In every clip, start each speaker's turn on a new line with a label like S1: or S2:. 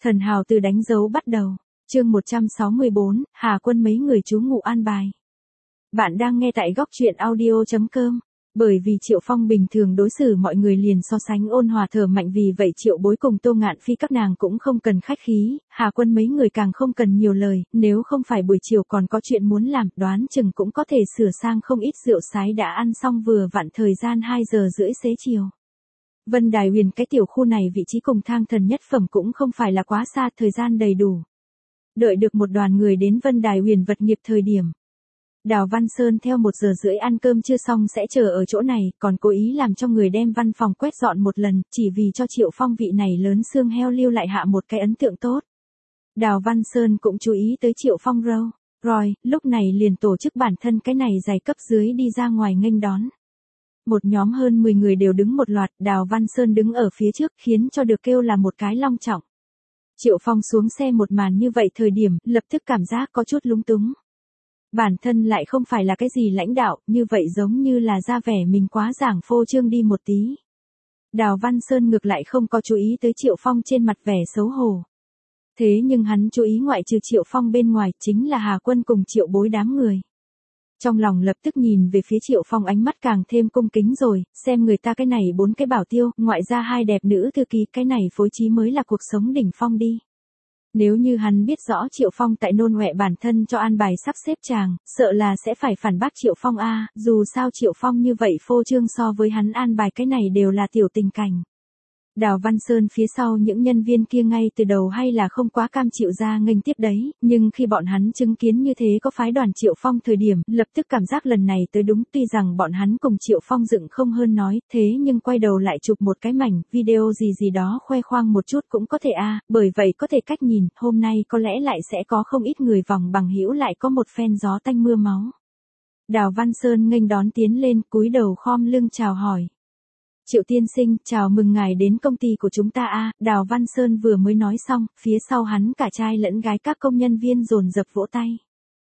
S1: Thần hào từ đánh dấu bắt đầu. Chương 164, Hà Quân mấy người trú ngụ an bài. Bạn đang nghe tại góc truyện audio.com. Bởi vì Triệu Phong bình thường đối xử mọi người liền so sánh ôn hòa thở mạnh, vì vậy Triệu Bối cùng Tô Ngạn Phi các nàng cũng không cần khách khí, Hà Quân mấy người càng không cần nhiều lời, nếu không phải buổi chiều còn có chuyện muốn làm, đoán chừng cũng có thể sửa sang không ít rượu sái đã ăn xong vừa vặn thời gian 2 giờ rưỡi xế chiều. Vân Đài Huyền cái tiểu khu này vị trí cùng Thang Thần nhất phẩm cũng không phải là quá xa, thời gian đầy đủ. Đợi được một đoàn người đến Vân Đài Huyền vật nghiệp thời điểm. Đào Văn Sơn theo 1 giờ rưỡi ăn cơm chưa xong sẽ chờ ở chỗ này, còn cố ý làm cho người đem văn phòng quét dọn một lần, chỉ vì cho Triệu Phong vị này lớn xương heo lưu lại hạ một cái ấn tượng tốt. Đào Văn Sơn cũng chú ý tới Triệu Phong rồi, lúc này liền tổ chức bản thân cái này giày cấp dưới đi ra ngoài nghênh đón. Một nhóm hơn 10 người đều đứng một loạt, Đào Văn Sơn đứng ở phía trước khiến cho được kêu là một cái long trọng. Triệu Phong xuống xe một màn như vậy thời điểm, lập tức cảm giác có chút lúng túng. Bản thân lại không phải là cái gì lãnh đạo, như vậy giống như là ra vẻ mình quá giảng phô trương đi một tí. Đào Văn Sơn ngược lại không có chú ý tới Triệu Phong trên mặt vẻ xấu hổ. Thế nhưng hắn chú ý ngoại trừ Triệu Phong bên ngoài chính là Hà Quân cùng Triệu Bối đám người. Trong lòng lập tức nhìn về phía Triệu Phong, ánh mắt càng thêm cung kính rồi, xem người ta cái này 4 cái bảo tiêu, ngoại ra 2 đẹp nữ thư ký, cái này phối trí mới là cuộc sống đỉnh phong đi. Nếu như hắn biết rõ Triệu Phong tại nôn ọe bản thân cho an bài sắp xếp chàng, sợ là sẽ phải phản bác Triệu Phong a, dù sao Triệu Phong như vậy phô trương so với hắn an bài cái này đều là tiểu tình cảnh. Đào Văn Sơn phía sau những nhân viên kia ngay từ đầu hay là không quá cam chịu ra nghênh tiếp đấy, nhưng khi bọn hắn chứng kiến như thế có phái đoàn Triệu Phong thời điểm, lập tức cảm giác lần này tới đúng, tuy rằng bọn hắn cùng Triệu Phong dựng không hơn nói, thế nhưng quay đầu lại chụp một cái mảnh video gì đó khoe khoang một chút cũng có thể a, bởi vậy có thể cách nhìn, hôm nay có lẽ lại sẽ có không ít người vòng bằng hữu lại có một phen gió tanh mưa máu. Đào Văn Sơn nghênh đón tiến lên, cúi đầu khom lưng chào hỏi. Triệu tiên sinh, chào mừng ngài đến công ty của chúng ta a. Đào Văn Sơn vừa mới nói xong, phía sau hắn cả trai lẫn gái các công nhân viên dồn dập vỗ tay.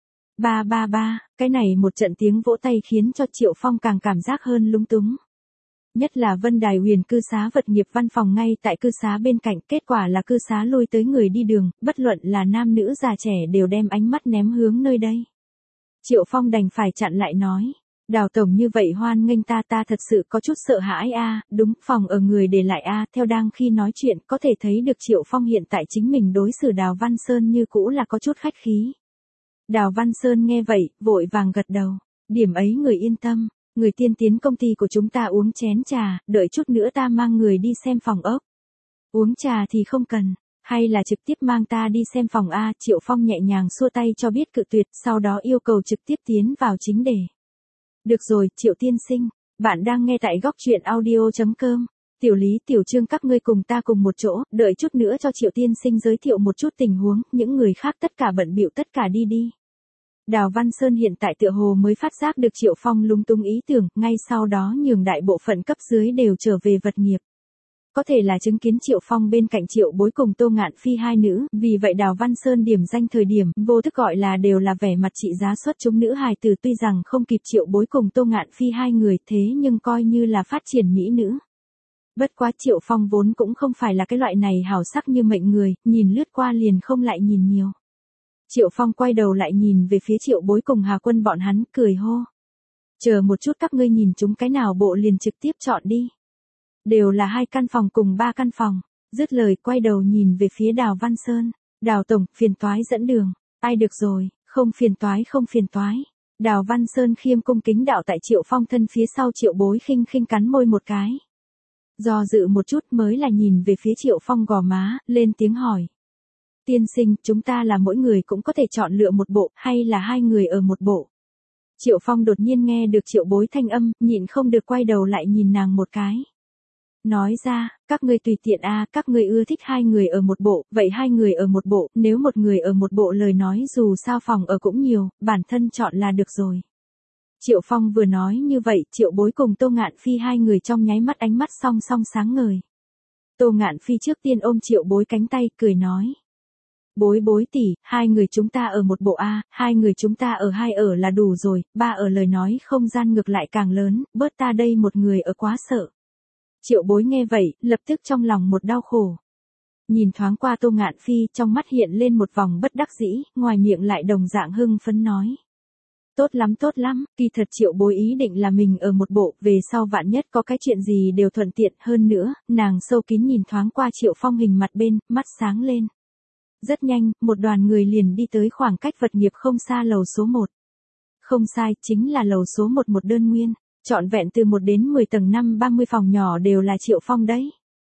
S1: Ba, cái này một trận tiếng vỗ tay khiến cho Triệu Phong càng cảm giác hơn lúng túng. Nhất là Vân Đài Huyền cư xá vật nghiệp văn phòng ngay tại cư xá bên cạnh, kết quả là cư xá lui tới người đi đường, bất luận là nam nữ già trẻ đều đem ánh mắt ném hướng nơi đây. Triệu Phong đành phải chặn lại nói. Đào tổng như vậy hoan nghênh ta thật sự có chút sợ hãi a, đúng, phòng ở người để lại a, theo đang khi nói chuyện có thể thấy được Triệu Phong hiện tại chính mình đối xử Đào Văn Sơn như cũ là có chút khách khí. Đào Văn Sơn nghe vậy, vội vàng gật đầu, điểm ấy người yên tâm, người tiên tiến công ty của chúng ta uống chén trà, đợi chút nữa ta mang người đi xem phòng ốc. Uống trà thì không cần, hay là trực tiếp mang ta đi xem phòng a, Triệu Phong nhẹ nhàng xua tay cho biết cự tuyệt, sau đó yêu cầu trực tiếp tiến vào chính đề. Được rồi, Triệu tiên sinh, bạn đang nghe tại góc truyện audio.com. Tiểu Lý, Tiểu Trương các ngươi cùng ta cùng một chỗ, đợi chút nữa cho Triệu tiên sinh giới thiệu một chút tình huống, những người khác tất cả bận bịu tất cả đi. Đào Văn Sơn hiện tại tựa hồ mới phát giác được Triệu Phong lung tung ý tưởng, ngay sau đó nhường đại bộ phận cấp dưới đều trở về vật nghiệp. Có thể là chứng kiến Triệu Phong bên cạnh Triệu Bối cùng Tô Ngạn Phi 2 nữ, vì vậy Đào Văn Sơn điểm danh thời điểm, vô thức gọi là đều là vẻ mặt trị giá xuất chúng nữ hài tử, tuy rằng không kịp Triệu Bối cùng Tô Ngạn Phi 2 người, thế nhưng coi như là phát triển mỹ nữ. Bất quá Triệu Phong vốn cũng không phải là cái loại này hào sắc như mệnh người, nhìn lướt qua liền không lại nhìn nhiều. Triệu Phong quay đầu lại nhìn về phía Triệu Bối cùng Hà Quân bọn hắn, cười hô. Chờ một chút, các ngươi nhìn chúng cái nào bộ liền trực tiếp chọn đi. Đều là 2 căn phòng cùng 3 căn phòng. Dứt lời quay đầu nhìn về phía Đào Văn Sơn. Đào tổng, phiền toái dẫn đường. Ai được rồi, không phiền toái. Đào Văn Sơn khiêm cung kính đạo tại Triệu Phong thân phía sau. Triệu Bối khinh cắn môi một cái. Do dự một chút mới là nhìn về phía Triệu Phong gò má, lên tiếng hỏi. Tiên sinh, chúng ta là mỗi người cũng có thể chọn lựa một bộ, hay là 2 người ở một bộ? Triệu Phong đột nhiên nghe được Triệu Bối thanh âm, nhịn không được quay đầu lại nhìn nàng một cái. Nói ra, các ngươi tùy tiện a, các ngươi ưa thích 2 người ở một bộ, vậy 2 người ở một bộ, nếu một người ở một bộ lời nói dù sao phòng ở cũng nhiều, bản thân chọn là được rồi. Triệu Phong vừa nói như vậy, Triệu Bối cùng Tô Ngạn Phi 2 người trong nháy mắt ánh mắt song song sáng ngời. Tô Ngạn Phi trước tiên ôm Triệu Bối cánh tay, cười nói. Bối tỷ, 2 người chúng ta ở một bộ a, 2 người chúng ta ở 2 ở là đủ rồi, 3 ở lời nói không gian ngược lại càng lớn, bớt ta đây một người ở quá sợ. Triệu Bối nghe vậy, lập tức trong lòng một đau khổ. Nhìn thoáng qua Tô Ngạn Phi, trong mắt hiện lên một vòng bất đắc dĩ, ngoài miệng lại đồng dạng hưng phấn nói. Tốt lắm, kỳ thật Triệu Bối ý định là mình ở một bộ, về sau vạn nhất có cái chuyện gì đều thuận tiện hơn nữa, nàng sâu kín nhìn thoáng qua Triệu Phong hình mặt bên, mắt sáng lên. Rất nhanh, một đoàn người liền đi tới khoảng cách vật nghiệp không xa lầu số 1. Không sai, chính là lầu số 1 một đơn nguyên, trọn vẹn từ 1 đến 10 tầng 30 phòng nhỏ đều là Triệu Phong đấy.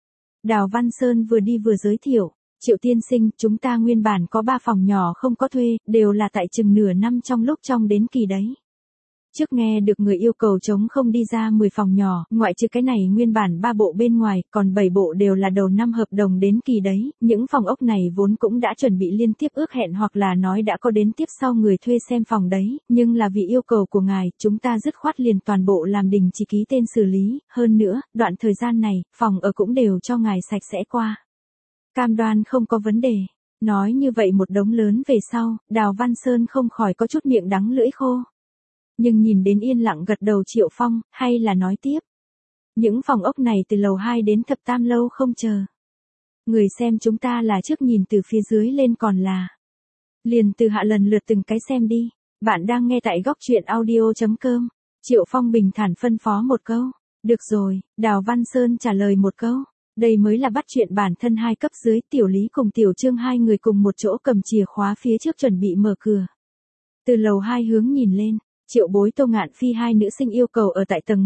S1: Đào Văn Sơn vừa đi vừa giới thiệu, Triệu tiên sinh, chúng ta nguyên bản có 3 phòng nhỏ không có thuê, đều là tại chừng nửa năm trong lúc trong đến kỳ đấy. Trước nghe được người yêu cầu trống không đi ra 10 phòng nhỏ, ngoại trừ cái này nguyên bản 3 bộ bên ngoài, còn 7 bộ đều là đầu năm hợp đồng đến kỳ đấy, những phòng ốc này vốn cũng đã chuẩn bị liên tiếp ước hẹn hoặc là nói đã có đến tiếp sau người thuê xem phòng đấy, nhưng là vì yêu cầu của ngài, chúng ta dứt khoát liền toàn bộ làm đình chỉ ký tên xử lý, hơn nữa, đoạn thời gian này, phòng ở cũng đều cho ngài sạch sẽ qua. Cam đoan không có vấn đề. Nói như vậy một đống lớn về sau, Đào Văn Sơn không khỏi có chút miệng đắng lưỡi khô. Nhưng nhìn đến yên lặng gật đầu Triệu Phong, hay là nói tiếp. Những phòng ốc này từ lầu 2 đến thập tam lâu không chờ. Người xem chúng ta là trước nhìn từ phía dưới lên còn là. Liền từ hạ lần lượt từng cái xem đi. Bạn đang nghe tại góc truyện audio.com. Triệu Phong bình thản phân phó một câu. Được rồi, Đào Văn Sơn trả lời một câu. Đây mới là bắt chuyện bản thân hai cấp dưới, Tiểu Lý cùng Tiểu Trương hai người cùng một chỗ cầm chìa khóa phía trước chuẩn bị mở cửa. Từ lầu 2 hướng nhìn lên, Triệu Bối Tô Ngạn Phi hai nữ sinh yêu cầu ở tại tầng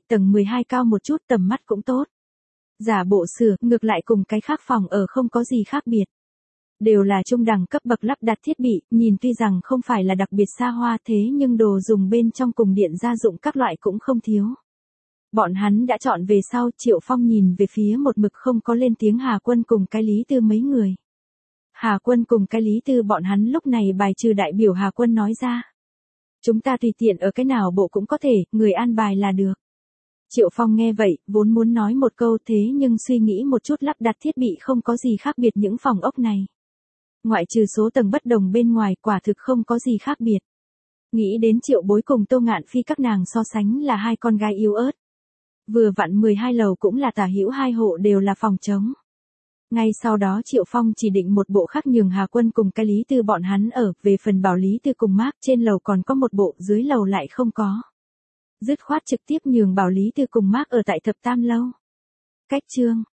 S1: 12 cao một chút, tầm mắt cũng tốt. Giả bộ sửa, ngược lại cùng cái khác phòng ở không có gì khác biệt. Đều là trung đẳng cấp bậc lắp đặt thiết bị, nhìn tuy rằng không phải là đặc biệt xa hoa thế nhưng đồ dùng bên trong cùng điện gia dụng các loại cũng không thiếu. Bọn hắn đã chọn về sau, Triệu Phong nhìn về phía một mực không có lên tiếng Hà Quân cùng cái Lý Tư mấy người. Hà Quân cùng cái Lý Tư bọn hắn lúc này bài trừ đại biểu Hà Quân nói ra. Chúng ta tùy tiện ở cái nào bộ cũng có thể, người an bài là được. Triệu Phong nghe vậy, vốn muốn nói một câu thế nhưng suy nghĩ một chút lắp đặt thiết bị không có gì khác biệt những phòng ốc này. Ngoại trừ số tầng bất đồng bên ngoài quả thực không có gì khác biệt. Nghĩ đến Triệu Bối cùng Tô Ngạn Phi các nàng so sánh là hai con gái yếu ớt. Vừa vặn 12 lầu cũng là tả hữu 2 hộ đều là phòng trống. Ngay sau đó Triệu Phong chỉ định một bộ khác nhường Hà Quân cùng cái Lý Tư bọn hắn ở, về phần bảo Lý Tư cùng Mác trên lầu còn có một bộ, dưới lầu lại không có. Dứt khoát trực tiếp nhường bảo Lý Tư cùng Mác ở tại thập tam lâu. Cách chương.